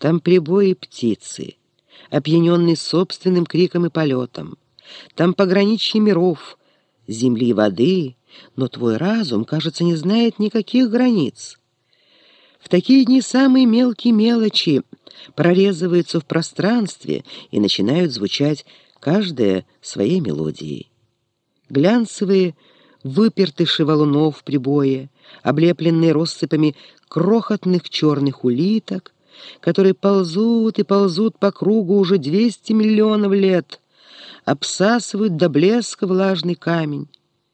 Там прибои и птицы, опьяненные собственным криком и полетом. Там пограничье миров, земли и воды, но твой разум, кажется, не знает никаких границ. В такие дни самые мелкие мелочи прорезываются в пространстве и начинают звучать каждая своей мелодией. Глянцевые выпертыши валунов в прибое, облепленные россыпами крохотных черных улиток, которые ползут и ползут по кругу уже 200 миллионов лет, обсасывают до блеска влажный камень.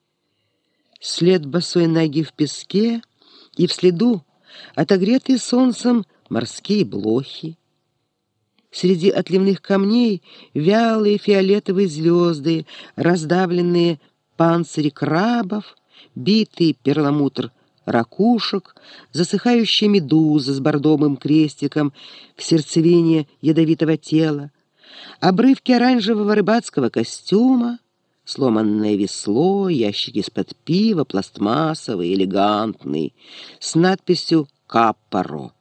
След босой ноги в песке, и в следу отогретые солнцем морские блохи. Среди отливных камней вялые фиолетовые звезды, раздавленные панцири крабов, битый перламутр ракушек, засыхающая медуза с бордовым крестиком в сердцевине ядовитого тела, обрывки оранжевого рыбацкого костюма, сломанное весло, ящик из-под пива, пластмассовый, элегантный, с надписью «Каппаро».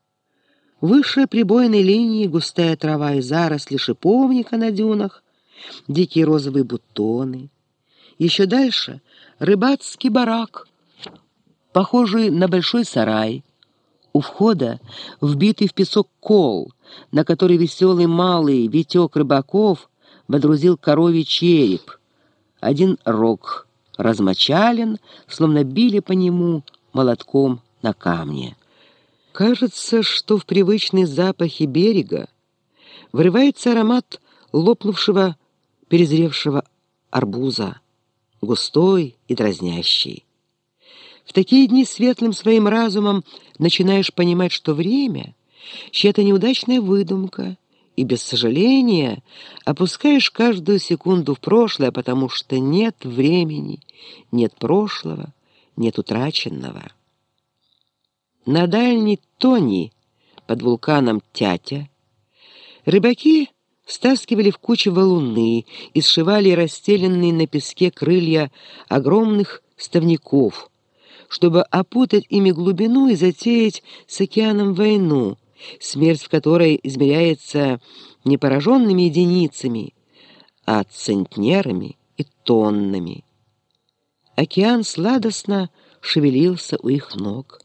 Выше прибойной линии густая трава и заросли шиповника на дюнах, дикие розовые бутоны. Еще дальше рыбацкий барак, похожий на большой сарай. У входа вбитый в песок кол, на который веселый малый витек рыбаков водрузил коровий череп. Один рог размочален, словно били по нему молотком на камне. Кажется, что в привычные запахи берега врывается аромат лопнувшего, перезревшего арбуза, густой и дразнящий. В такие дни светлым своим разумом начинаешь понимать, что время — чья-то неудачная выдумка, и без сожаления опускаешь каждую секунду в прошлое, потому что нет времени, нет прошлого, нет утраченного. На дальней Тони, под вулканом Тятя, рыбаки стаскивали в кучу валуны и сшивали расстеленные на песке крылья огромных ставников, чтобы опутать ими глубину и затеять с океаном войну, смерть в которой измеряется не пораженными единицами, а центнерами и тоннами. Океан сладостно шевелился у их ног.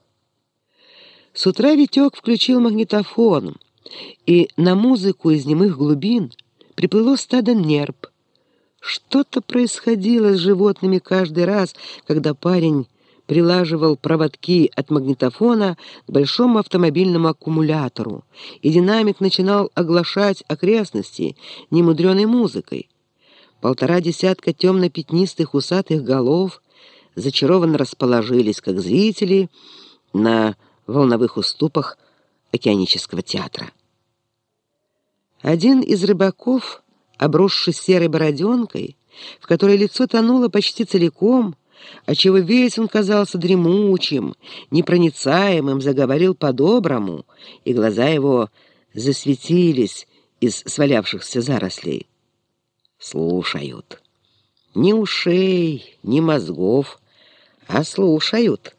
С утра Витек включил магнитофон, и на музыку из немых глубин приплыло стадо нерп. Что-то происходило с животными каждый раз, когда парень прилаживал проводки от магнитофона к большому автомобильному аккумулятору, и динамик начинал оглашать окрестности немудреной музыкой. 1,5 десятка темно-пятнистых усатых голов зачарованно расположились, как зрители, на волновых уступах океанического театра. Один из рыбаков, обросший серой бороденкой, в которой лицо тонуло почти целиком, отчего весь он казался дремучим, непроницаемым, заговорил по-доброму, и глаза его засветились из свалявшихся зарослей. Слушают. Ни ушей, ни мозгов, а слушают.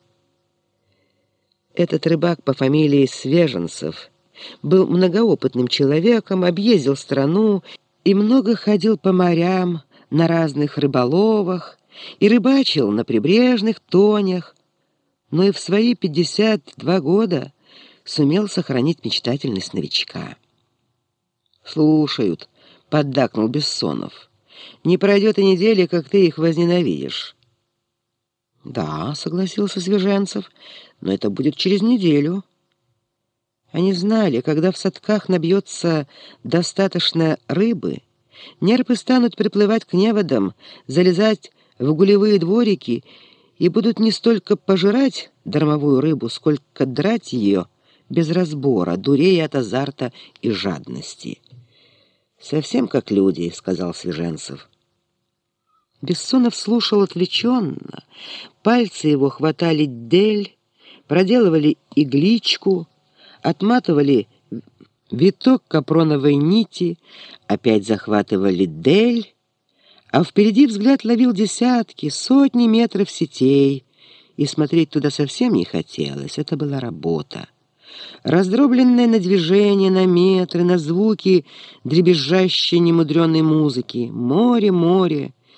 Этот рыбак по фамилии Свеженцев был многоопытным человеком, объездил страну и много ходил по морям на разных рыболовах и рыбачил на прибрежных тонях, но и в свои 52 года сумел сохранить мечтательность новичка. «Слушают», — поддакнул Бессонов. «Не пройдет и недели, как ты их возненавидишь». «Да», — согласился Свеженцев, — «но это будет через неделю». Они знали, когда в садках набьется достаточно рыбы, нерпы станут приплывать к неводам, залезать в гулевые дворики и будут не столько пожирать дармовую рыбу, сколько драть ее без разбора, дурея от азарта и жадности. «Совсем как люди», — сказал Свеженцев. Бессонов слушал отвлеченно. Пальцы его хватали дель, проделывали игличку, отматывали виток капроновой нити, опять захватывали дель, а впереди взгляд ловил десятки, сотни метров сетей, и смотреть туда совсем не хотелось. Это была работа. раздробленное на движения, на метры, на звуки дребезжащей немудренной музыки. Море, море.